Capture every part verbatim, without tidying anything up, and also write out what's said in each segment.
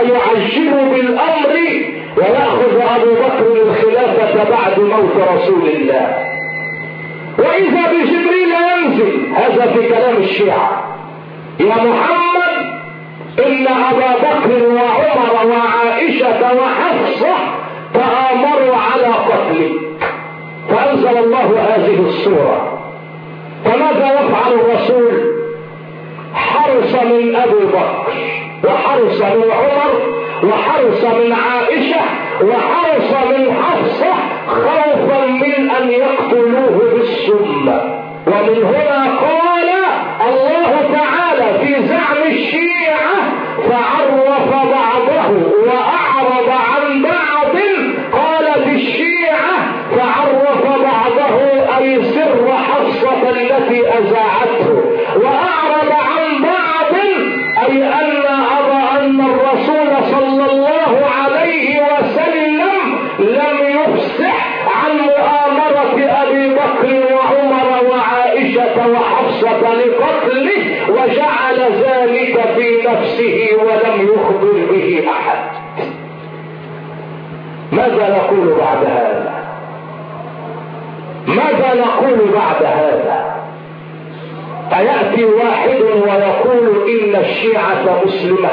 يعجل بالامر ويأخذ ابو بكر الخلافة بعد موت رسول الله. واذا بجبريل ينزل، هذا في كلام الشيعة، يا محمد ان ابا بكر وعمر وعائشة وحفصة تآمروا على قتلك، فانزل الله هذه السورة. فماذا يفعل الرسول؟ حرص من ابي بكر وحرص من عمر وحرص من عائشة وحرص من حفصة خوفا من ان يقتلوه بالسم. ومن هنا قال الله تعالى في زعم الشيعة فعرف بعضه واعرض عن بعض، قالت الشيعة فعرف بعضه اي سر حفصة التي اذاعته، واعرض عن بعض اي ان ابى ان الرسول صلى الله عليه وسلم لم يفصح عن مؤامرة ابي بكر وعمر وعائشة وحفصة لقتله، وجعل ذلك في نفسه ولم يخبر به احد. ماذا نقول بعد هذا؟ ماذا نقول بعد هذا؟ أيأتي واحد ويقول إن الشيعة مسلمة؟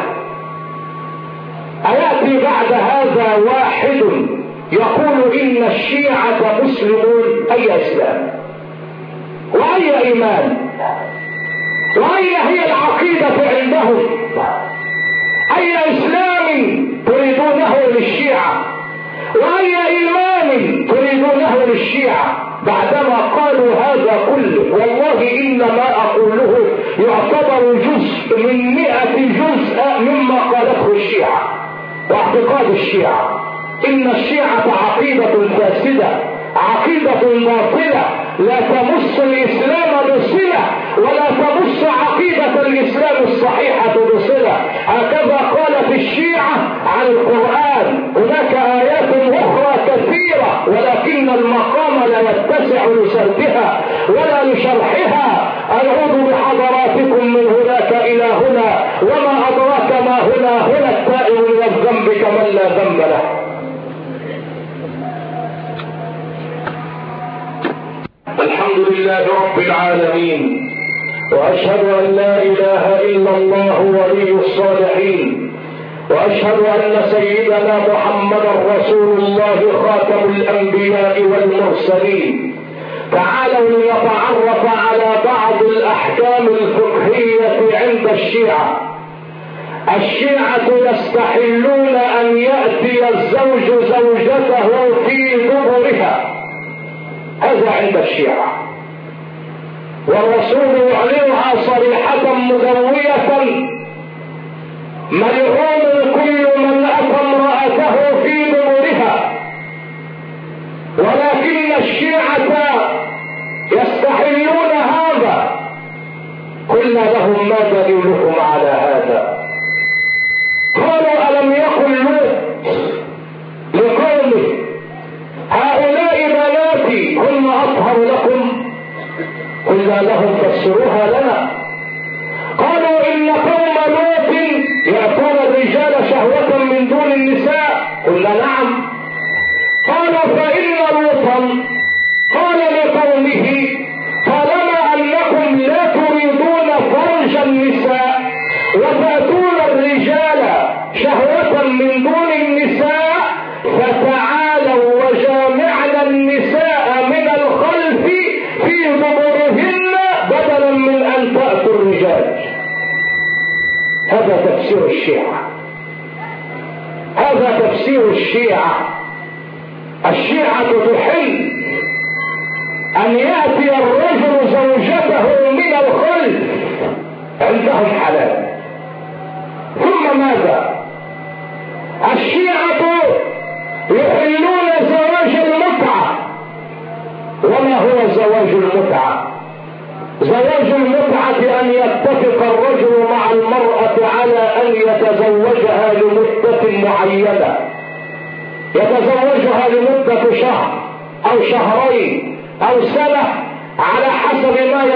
أيأتي بعد هذا واحد يقول إن الشيعة مسلمون؟ أي إسلام وأي إيمان وأي هي العقيدة عندهم؟ أي إسلام تريدونه للشيعة وأي إيمان تريدونه للشيعة بعدما قالوا هذا كله؟ والله إن ما أقوله يعتبر جزء من مئة جزء مما قالته الشيعة واعتقاد الشيعة. إن الشيعة عقيدة فاسدة، عقيدة باطلة لا تمس الإسلام بصلة ولا تمس عقيدة الإسلام الصحيحة بصلة. هكذا قالت الشيعة عن القرآن. هناك آيات أخرى كثيرة ولكن المقام لا يتسع لسردها ولا لشرحها. أعود بحضراتكم من هناك إلى هنا، وما أدراك ما هنا؟ هنا التائب من الذنب كمن لا ذنب له. الحمد لله رب العالمين، واشهد ان لا اله الا الله ولي الصالحين، واشهد ان سيدنا محمدا رسول الله خاتم الانبياء والمرسلين. تعالوا لنتعرف على بعض الاحكام الفقهية عند الشيعة. الشيعة يستحلون ان يأتي الزوج زوجته في دبرها، هذا عند الشيعة، والرسول يعلنها صريحة مدوية: ملعون كل من أتى امرأته في دبرها. ولكن الشيعة يستحلون هذا. قلنا لهم: ما دليلكم على هذا؟ قالوا: ألم يقل لوط لقومه: هؤلاء بناتي هن أطهر لكم؟ قلنا لهم: فسروها لنا. قالوا: إن قوم لوط يأتون الرجال شهوة من دون النساء. قلنا: نعم. قالوا: فإن لوطا قال لقومه: طالما أنكم لا تريدون فرج النساء وتأتون الرجال شهوة من دون النساء، فتعالوا وجامعنا النساء من الخلف في دبرهن بدلا من أن تأتوا الرجال. هذا تفسير الشيعة، هذا تفسير الشيعة. الشيعة تحل أن يأتي الرجل زوجته من الخلف، عندهم حلال. ثم ماذا؟ الشيعة يحلون زواج المتعة. وما هو زواج المتعة؟ زواج المتعة أن يتفق الرجل مع المرأة على أن يتزوجها لمدة معينة، يتزوجها لمدة شهر أو شهرين أو سنة على حسب ما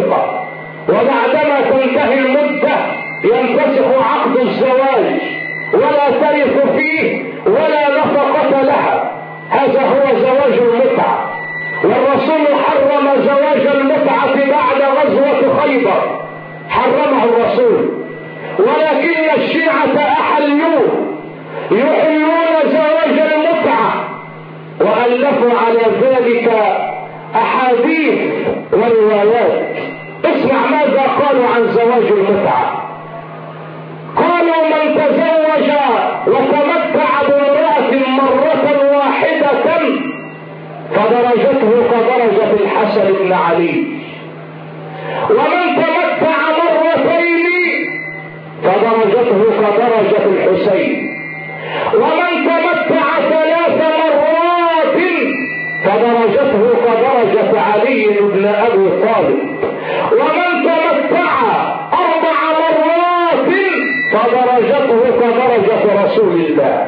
يتفق، وبعدما تنتهي المدة ينفسخ عقد الزواج ولا ترث فيه ولا نفقة لها. هذا هو زواج المتعة. والرسول حرم زواج المتعة بعد غزوة خيبر، حرمه الرسول، ولكن الشيعة أحلوه، يحلون زواج المتعة، وألفوا على ذلك أحاديث وروايات. اسمع ماذا قالوا عن زواج المتعة. قالوا من تزوج وتمتع بامرأة مرة واحدة فدرجته كدرجة الحسن بن علي، ومن تمتع مرتين فدرجته كدرجة الحسين، ومن تمتع ثلاث مرات فدرجته كدرجة علي بن أبي طالب، ومن تمتع أربع مرات فدرجته كدرجة رسول الله.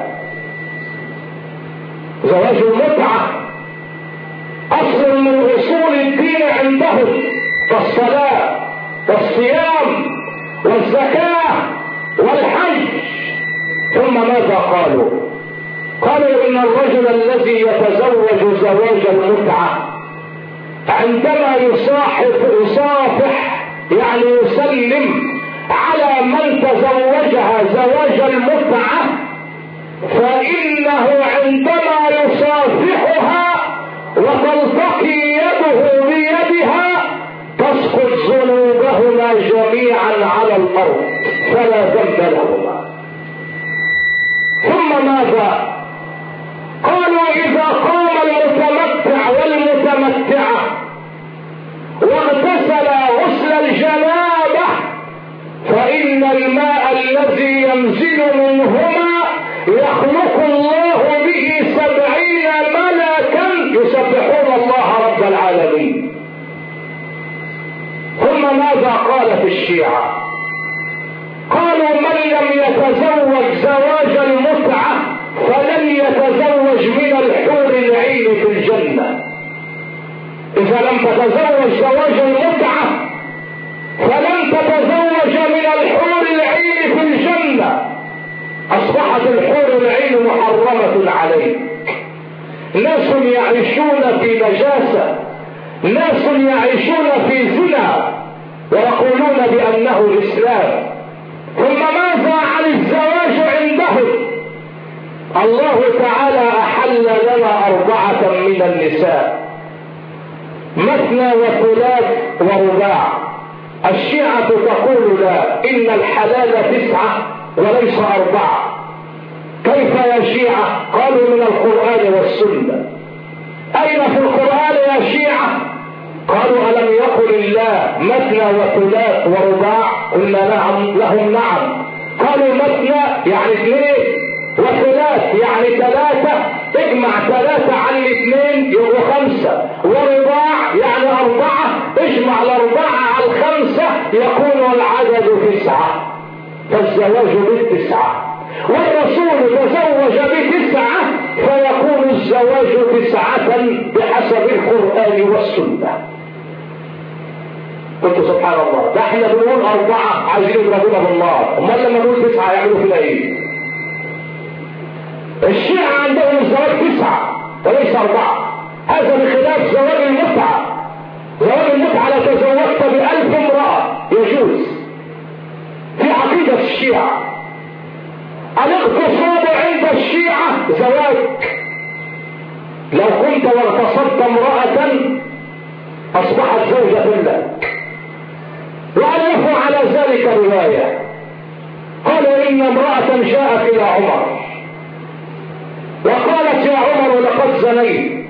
زواج المتعة أصل من أصول الدين عندهم، كالصلاة والصيام والزكاة والحج. ثم ماذا قالوا؟ قالوا إن الرجل الذي يتزوج زواج المتعة عندما يصاحب يصافح يعني يسلم على من تزوجها زواج المتعة، فإنه عندما يصافحها وتلتقي يده بيدها تسقط ذنوبهما جميعا على الأرض فلا ذنب لهما. ثم ماذا قالوا؟ إذا قام المتمتع والمتمتعة واغتسل غسل الجنابة فإن الماء الذي ينزل منهما يخلق الله به سبعين ملكا يسبحون الله رب العالمين. ثم ماذا قال في الشيعة؟ قالوا من لم يتزوج زواج المتعة فلن يتزوج من الحور العين في الجنة. إذا لم تتزوج زواج المتعة فلن تتزوج من الحور العين في الجنة. أصبحت الحور العين محرمة عليك. ناس يعيشون في نجاسة، ناس يعيشون في زنا ويقولون بأنه الإسلام. ثم ماذا عن الزواج عندهم؟ الله تعالى أحل لنا أربعة من النساء، مثنى وثلاث ورباع. الشيعة تقول لا، إن الحلال تسعة وليس أربعة. كيف يا شيعة؟ قالوا من القرآن والسنة. أين في القرآن يا شيعة؟ قالوا ألم يقل الله مثنى وثلاث ورباع؟ قلنا نعم لهم نعم. قالوا مثنى يعني اثنين، وثلاث يعني ثلاثة، اجمع ثلاثة عن الاثنين يبقوا خمسة، ورباع يعني أربعة، اجمع الأربعة على الخمسة يكون العدد تسعة. فالزواج بالتسعة، والرسول تزوج بتسعة فيكون الزواج تسعة بحسب القرآن والسنة. قلت سبحان الله، ده احنا بنقول أربعة عايزين يضربونا بالنار، امال لما نقول تسعة يعملوا فينا ايه؟ الشيعة عندهم الزواج تسعة وليس أربعة. هذا بخلاف زواج المتعة. زواج المتعة لو تزوجت بألف امرأة يجوز في عقيدة الشيعة. الاغتصاب عند الشيعة زواج. لو كنت واغتصبت امرأة أصبحت زوجة لك. وألفوا على ذلك رواية، قالوا إن امرأة جاءت إلى عمر وقالت يا عمر لقد زنيت،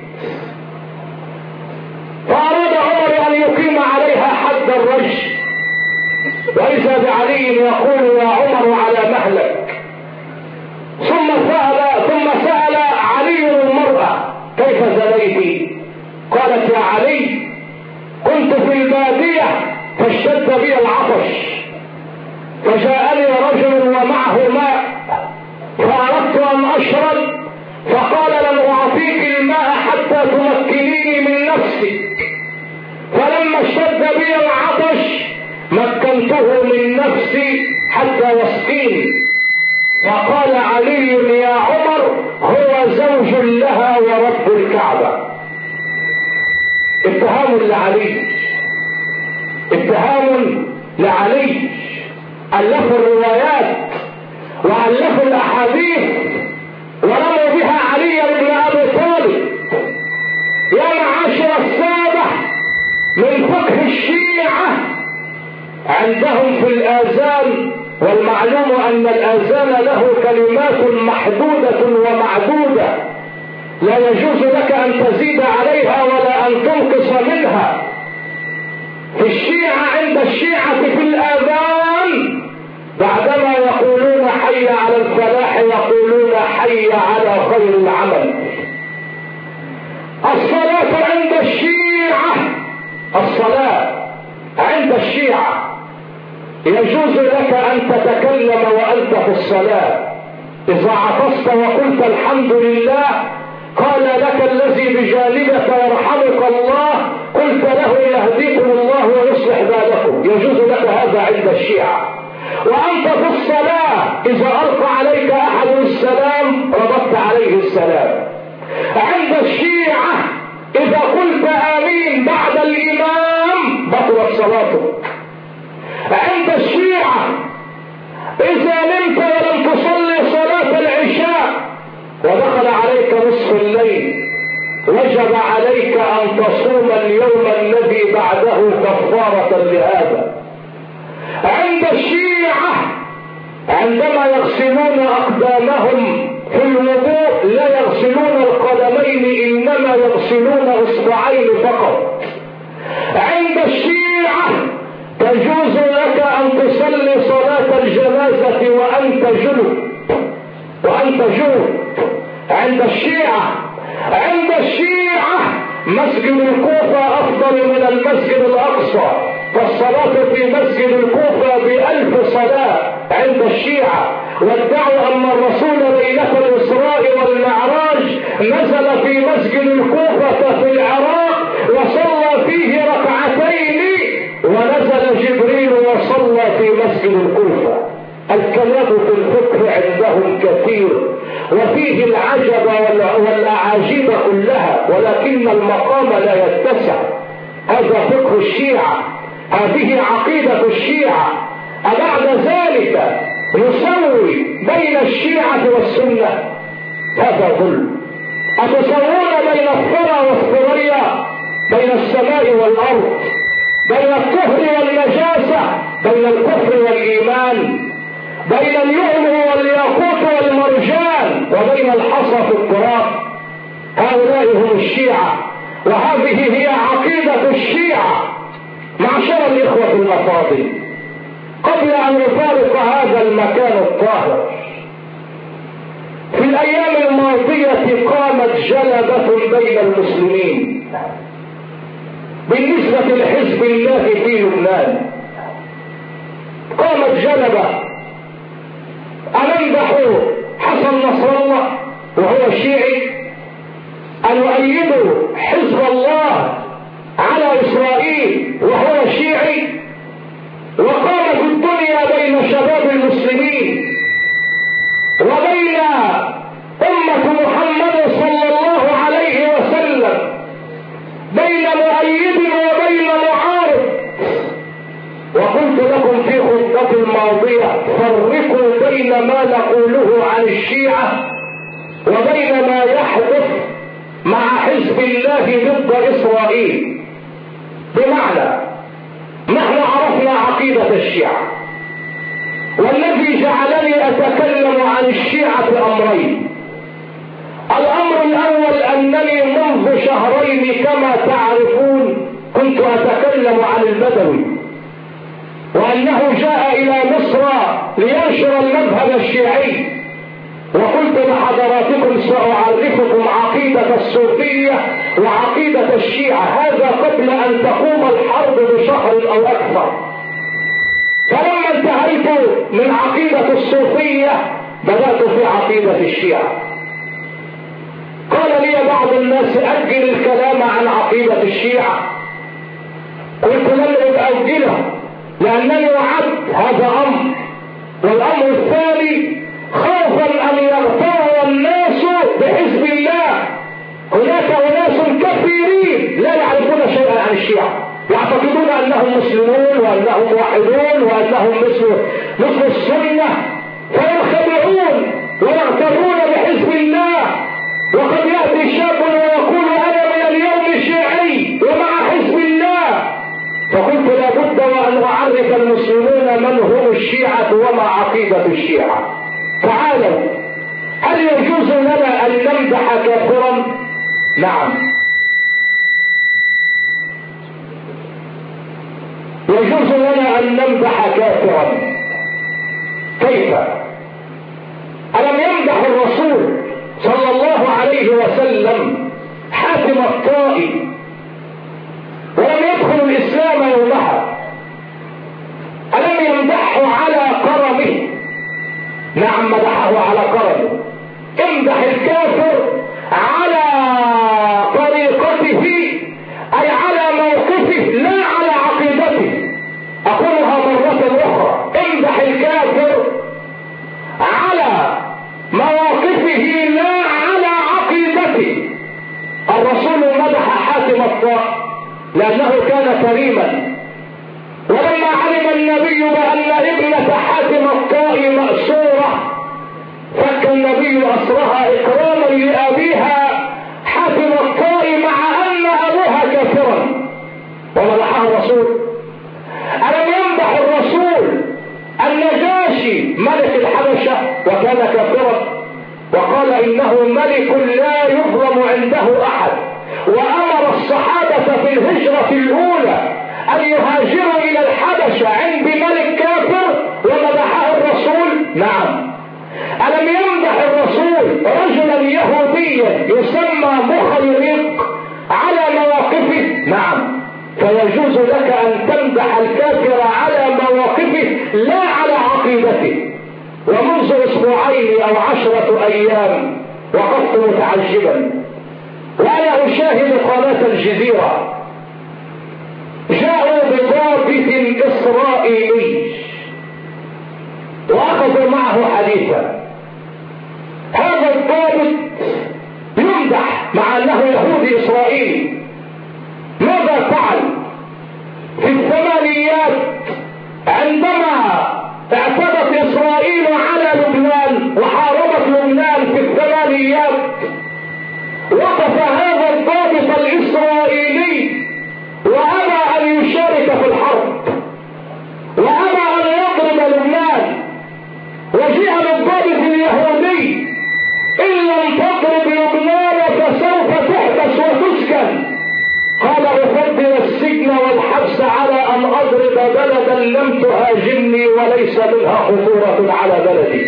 فأراد عمر أن يقيم عليها حد الرجم، وإذا بعلي يقول يا عمر على مهلك. ثم سأل ثم سأل علي المرأة كيف زنيت؟ قالت يا علي كنت في البادية فاشتد بي العطش فجاءني رجل ومعه ماء فأردت أن أشرب فقال لن أعطيك الماء حتى تمكنيني من نفسك، فلما اشتد بي العطش مكنته من نفسي حتى يسقيني، فقال علي يا عمر هو زوج لها ورب الكعبة. اتهام لعلي، اتهام لعلي. ألفوا الروايات وألفوا الأحاديث ورموا بها علي بن أبي طالب. يا معاشر السادة، من فقه الشيعة عندهم في الآذان، والمعلوم أن الآذان له كلمات محدودة ومعدودة لا يجوز لك أن تزيد عليها ولا أن تنقص منها. في الشيعة، عند الشيعة في الآذان بعدما يقولون حي على الفلاح يقولون حي على خير العمل. الصلاة عند الشيعة، الصلاة عند الشيعة يجوز لك أن تتكلم وأنت في الصلاة. إذا عطست وقلت الحمد لله قال لك الذي بجانبك يرحمك الله، قلت له يهديكم الله ويصلح بالكم. يجوز لك هذا عند الشيعة. وأنت في الصلاة إذا ألقى عليك أحد السلام رددت عليه السلام. عند الشيعة إذا قلت آمين بعد الإمام بطلت صلاتك. عند الشيعة إذا نمت ولم تصلي صلاة العشاء ودخل عليك نصف الليل وجب عليك أن تصوم اليوم الذي بعده كفارة لهذا. عند الشيعة عندما يغسلون أقدامهم في الوضوء لا يغسلون القدمين إنما يغسلون إصبعين فقط. عند الشيعة تجوز لك أن تصلي صلاة الجنازة وأنت جنب وأنت جنب عند الشيعة. عند الشيعة مسجد الكوفة أفضل من المسجد الأقصى، فالصلاة في مسجد الكوفة بألف صلاة عند الشيعة. وادعوا أن الرسول ليلة الإسراء والمعراج نزل في مسجد الكوفة في العراق وصلى فيه ركعتين ونزل جبريل وصلى في مسجد الكوفة. الكلام في الفقه عندهم كثير وفيه العجب والأعاجيب كلها، ولكن المقام لا يتسع. هذا فقه الشيعة، هذه عقيدة الشيعة. أبعد ذلك نسوي بين الشيعة والسنة؟ هذا ظلم. أتسوون بين الثرى والثريا، بين السماء والأرض، بين الطهر والنجاسة، بين الكفر والإيمان، بين اللؤلؤ والياقوت والمرجان، وبين الحصى في التراب؟ هؤلاء هم الشيعة، وهذه هي عقيدة الشيعة. معشر الإخوة الأفاضل، قبل أن نفارق هذا المكان الطاهر، في الأيام الماضية قامت جلبة بين المسلمين بالنسبة لحزب الله في لبنان. قامت جلبة أن يمدحوا حسن نصر الله وهو شيعي، أن يؤيدوا حزب الله على إسرائيل وهو شيعي. وقامت الدنيا بين شباب المسلمين وبين أمة محمد صلى الله عليه وسلم، بين مؤيد وبين معارض. وقلت لكم في خطبتي الماضية فرقوا بين ما نقوله عن الشيعة وبين ما يحدث مع حزب الله ضد إسرائيل. بمعنى نحن عرفنا عقيدة الشيعة، والذي جعلني أتكلم عن الشيعة أمرين. الأمر الأول أنني منذ شهرين كما تعرفون كنت أتكلم عن البدوي، وأنه جاء إلى مصر لينشر المذهب الشيعي، وقلت لحضراتكم سأعرفكم عقيدة الصوفية وعقيدة الشيعة، هذا قبل أن تقوم الحرب بشهر أو أكثر. فلما انتهيت من عقيدة الصوفية بدأت في عقيدة الشيعة. قال لي بعض الناس أجل الكلام عن عقيدة الشيعة، قلت لن أؤجله لأنني وعدت، هذا أمر. والأمر الثاني خاف خوفا ان يغتر الناس بحزب الله. هناك اناس كثيرين لا يعرفون شيئا عن الشيعة، يعتقدون انهم مسلمون وانهم موحدون وانهم مثل مثل السنة، فينخدعون ويغترون بحزب الله. وقد يأتي شاب ويقول انا من اليوم شيعي ومع حزب الله. فقلت لابد وان اعرف المسلمون من هم الشيعة وما عقيدة الشيعة. تعالوا، هل يجوز لنا ان نمدح كافرا؟ نعم، يجوز لنا ان نمدح كافرا. كيف؟ الم يمدح الرسول صلى الله عليه وسلم حاتم الطائي ولم يدخل الاسلام يومها؟ الم يمدحه على كرمه؟ نعم، مدحه على كرمه. امدح الكافر على طريقته، اي على موقفه لا على عقيدته. اقولها مرة اخرى، امدح الكافر على مواقفه لا على عقيدته. الرسول مدح حاتم الطائي لانه كان كريما، ولما علم النبي بان ابنة حاتم الطائي مأسورة فك النبي اسرها اكراما لابيها حاتم الطائي مع ان ابوها كافرا، ومدحها الرسول. الم يمدح الرسول النجاشي ملك الحبشة وكان كافرا وقال انه ملك لا يظلم عنده احد، وامر الصحابة في الهجرة الاولى ان يهاجروا الى الحبشة عند ملك كافر ومدحه الرسول؟ نعم. الم يمدح الرسول رجلا يهوديا يسمى مخيرق على مواقفه؟ نعم. فيجوز لك ان تمدح الكافر على مواقفه لا على عقيدته. ومنذ اسبوعين او عشرة ايام وقفت متعجبا وانا اشاهد قناة الجزيرة، جاءوا بضابط اسرائيلي واخذوا معه حديثا. هذا الضابط يمدح مع انه يهودي اسرائيلي. ماذا فعل؟ في الثمانينات عندما اعتدت اسرائيل على لبنان وحاربت لبنان في الثمانينات، وقف هذا الضابط الاسرائيلي وابى ان يشارك في الحرب وابى ان يضرب لبنان، وجاء للضابط اليهودي ان لم تضرب لبنان فسوف تحبس وتسكن. قال افضل السجن والحبس على ان اضرب بلدا لم تهاجمني وليس منها خطورة على بلدي.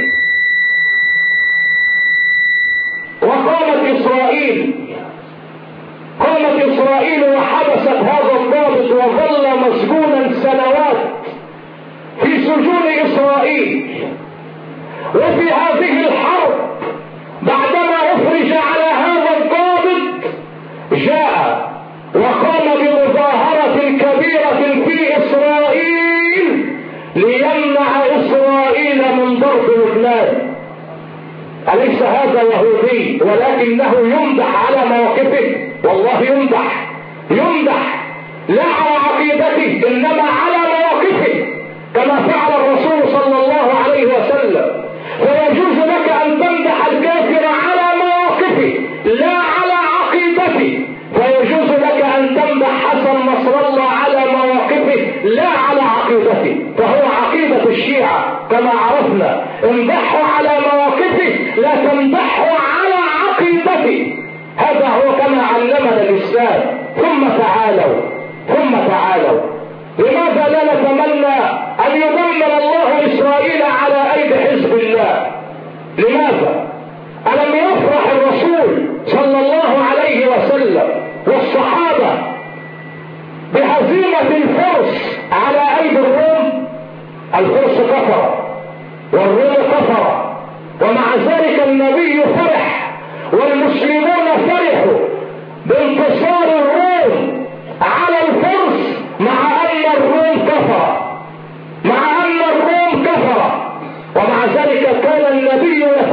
وقامت اسرائيل قامت اسرائيل وحبست هذا الضابط وظل مسجونا سنوات في سجون اسرائيل. وفي هذه الحرب بعدما افرج على هذا الضابط جاء وقام بمظاهرة كبيرة في اسرائيل ليمنع اسرائيل من ضرب لبنان. أليس هذا يهودي ولكنه يمدح على مواقفه؟ والله يمدح يمدح لا على عقيدته انما على مواقفه كما فعل الرسول صلى الله عليه وسلم. فيجوز لك ان تمدح الكافر على مواقفه لا على عقيدته. فيجوز لك ان تمدح حسن نصر الله على مواقفه لا على عقيدته، فهو عقيدة الشيعة كما عرفنا. امدحه على مواقفه لا تمدحه على عقيدته. هذا هو كما علمنا الاسلام. ثم تعالوا ثم تعالوا لماذا لا نتمنى ان يدمر الله اسرائيل على ايدي حزب الله؟ لماذا؟ الم يفرح الرسول صلى الله عليه وسلم والصحابة بهزيمة الفرس على ايدي الروم؟ الفرس كفر والروم كفر، ومع ذلك النبي فرح والمسلمون فرحوا بانتصار الروم على الفرس مع ان الروم كفر مع ان الروم كفر ومع ذلك كان النبي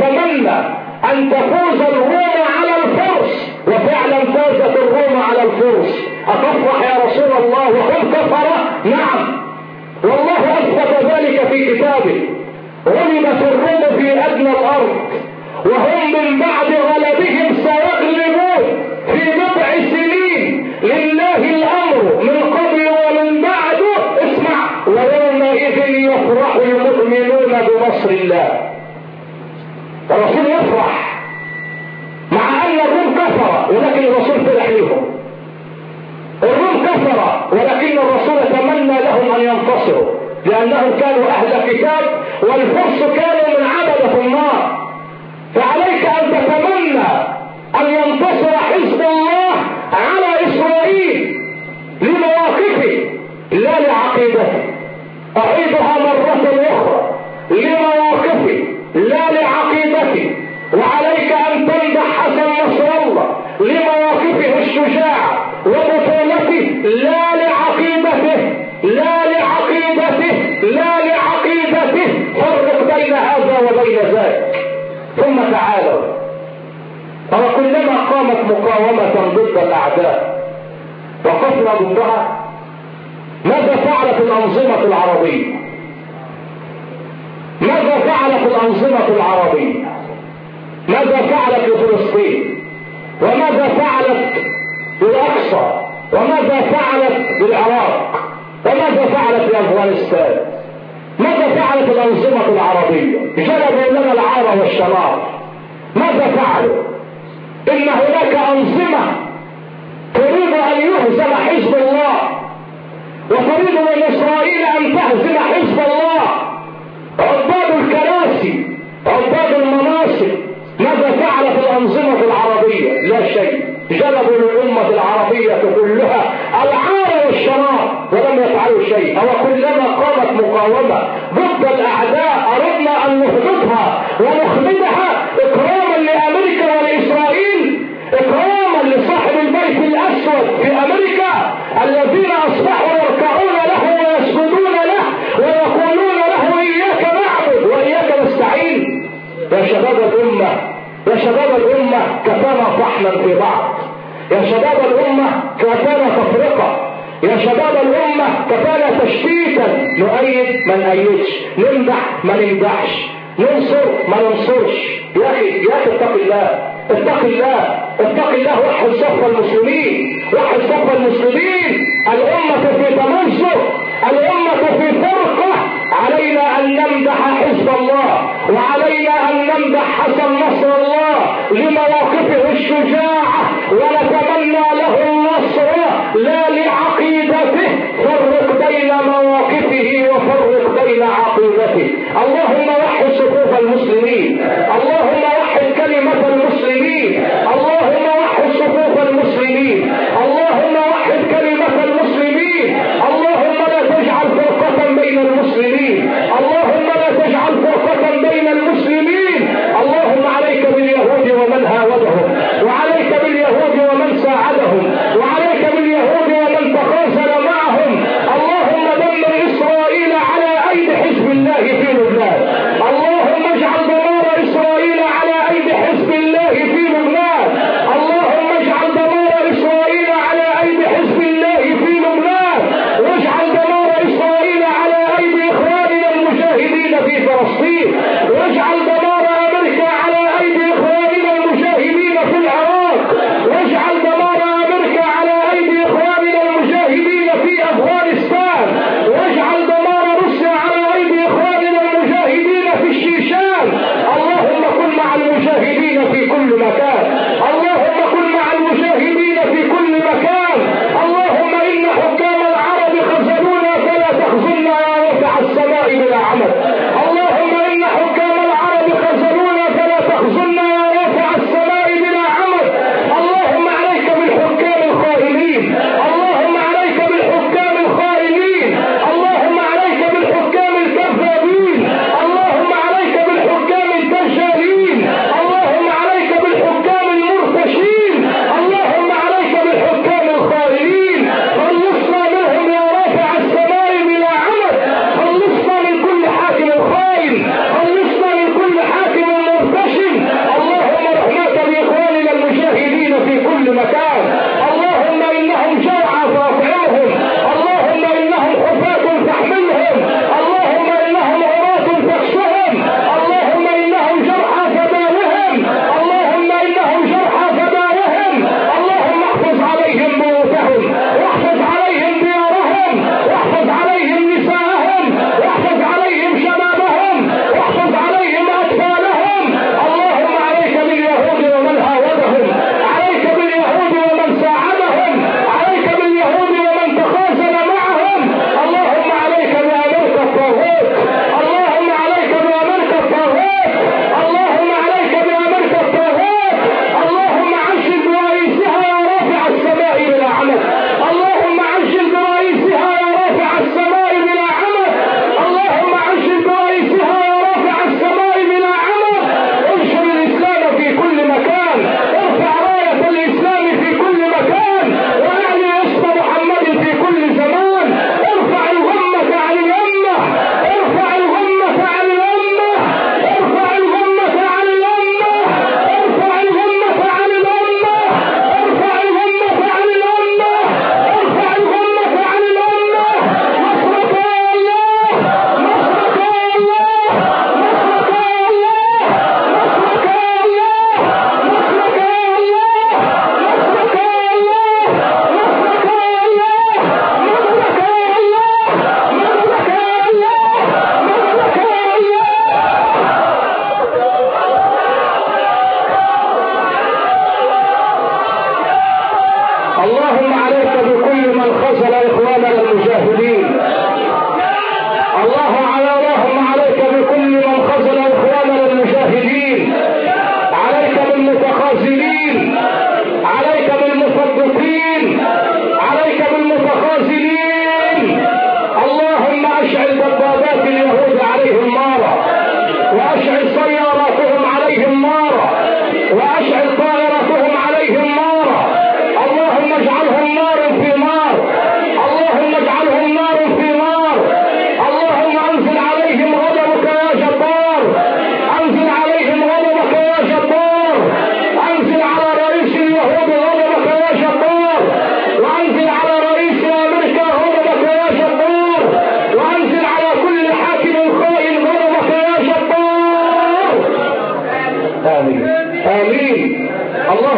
تتمنى ان تفوز الروم على الفرس، وفعلا فازت الروم على الفرس. اتفرح يا رسول الله وهم كفرة؟ نعم، والله اثبت ذلك في كتابه. غلبت الروم في ادنى الارض وهم من بعد غلبهم سيغلبون في بضع سنين، لله الامر من قبل ومن بعد. اسمع: ويومئذ يفرح المؤمنون بنصر الله. الرسول يفرح مع ان الروم كفر، ولكن الرسول فرح لهم. الروم كفر ولكن الرسول تمنى لهم ان ينتصروا، لانهم كانوا اهل كتاب والفرس كانوا من عبدة النار. فعليك ان تتمنى ان ينتصر حزب الله على اسرائيل لمواقفه لا لعقيدته. اعيدها مرة اخرى: لمواقفه لا لعقيدته. وعليك ان تمدح حسن نصر الله لمواقفه الشجاعة وبطولته لا لعقيدته، لا لعقيدته، لا لعقيدته. فرق بين هذا وبين ذلك. ثم تعالوا، وكلما قامت مقاومة ضد الأعداء وقفنا ضدها، ماذا فعلت الأنظمة العربية؟ ماذا فعلت الأنظمة العربية؟ ماذا فعلت لفلسطين؟ وماذا فعلت بالأقصى؟ وماذا فعلت بالعراق؟ وماذا فعلت بأفغانستان؟ ماذا فعلت الأنظمة العربية؟ جلبوا لنا العار والشرار. ماذا فعلوا؟ إن هناك أنظمة تريد أن يهزم حزب الله، وتريد من إسرائيل أن تهزم حزب الله. عباد الكراسي، عباد المناصب. ماذا فعلت الأنظمة العربية؟ لا شيء. جلبوا للأمة العربية كلها العار والشرار ولم يفعلوا شيء. أو كلما قامت مقاومة ضد الأعداء أردنا أن نهبطها ونخمدها إكراما لأمريكا ولإسرائيل، إكراما لصاحب البيت الأسود في أمريكا الذين أصبحوا يركعون له ويسجدون له ويقولون له إياك نعبد وإياك نستعين. يا شباب الأمة، يا شباب الأمة، كفانا طحنا في بعض. يا شباب الأمة كفانا تفرقة. يا شباب الأمة كفانا تشتيتا. نؤيد ما نؤيدش، نمدح ما نمدحش، ننصر ما ننصرش. يا أخي يا أخي اتق الله، اتق الله، اتق الله. وحد صف المسلمين، وحد صف المسلمين. الأمة في تمزق، الأمة في فرقة. علينا أن نمدح حزب الله، وعلينا أن نمدح حسن نصر الله لمواقفه الشجاعة، ونتمنى له النصر لا لعقيدته. فرق بين مواقفه وفرق بين عقيدته. اللهم وحد صفوف المسلمين، اللهم وحد كلمة المسلمين، اللهم وحد صفوف المسلمين، اللهم وحد كلمة المسلمين. اللهم لا تجعل فرقة بين المسلمين، اللهم لا تجعل فرقة بين المسلمين. اللهم عليك باليهود ومن هاودهم، وعليك باليهود ومن ساعدهم، وعليك باليهود ومن تخاذل معهم. اللهم دمر إسرائيل على أيدي حزب الله في لبنان. اللهم اجعل دمار إسرائيل على أيدي حزب الله في لبنان. اللهم اجعل دمار إسرائيل على أيدي حزب الله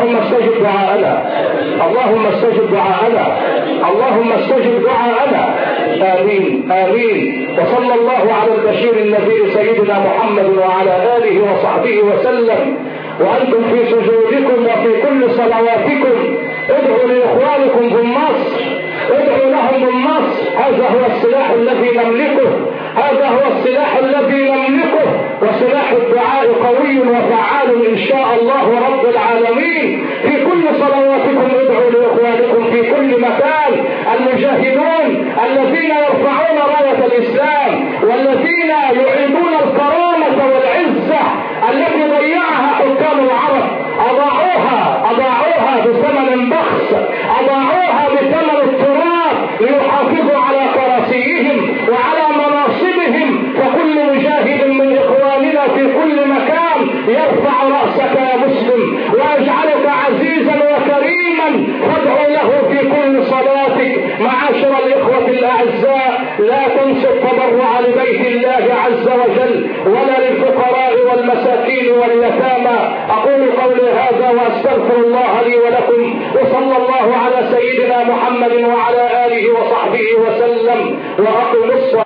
اللهم استجب دعاءنا، اللهم استجب دعاءنا، اللهم استجب دعاءنا. آمين آمين. وصلى الله على البشير النذير سيدنا محمد وعلى آله وصحبه وسلم. وأنتم في سجودكم وفي كل صلواتكم ادعوا لإخوانكم في مصر، ادعوا لهم في مصر. هذا هو السلاح الذي نملكه، هذا هو السلاح الذي نملكه. وسلاح الدعاء قوي وفعال إن شاء الله رب العالمين. في كل صلواتكم ادعوا لإخوانكم في كل مكان، المجاهدون الذين يرفعون راية الإسلام والذين يعيدون الكرامة والعزة التي ضيعها حكام العرب، أضاعوها أضاعوها بثمن بخس، أضاعوها بثمن التراب ليحافظوا على كراسيهم وعلى مناصبهم. فكل مجاهد من إخواننا في كل مكان يرفع رأسك يا مسلم ويجعلك عزيزا وكريما، فادعوا له في كل صلاتك. معاشر الإخوة الأعزاء، لا تنسوا التضرع لبيت الله عز وجل ولا للفقراء والمساكين واليتامى. أقول قولي هذا وأستغفر الله لي ولكم، وصلى الله على سيدنا محمد وعلى آله وصحبه وسلم. وأقم الصلاة.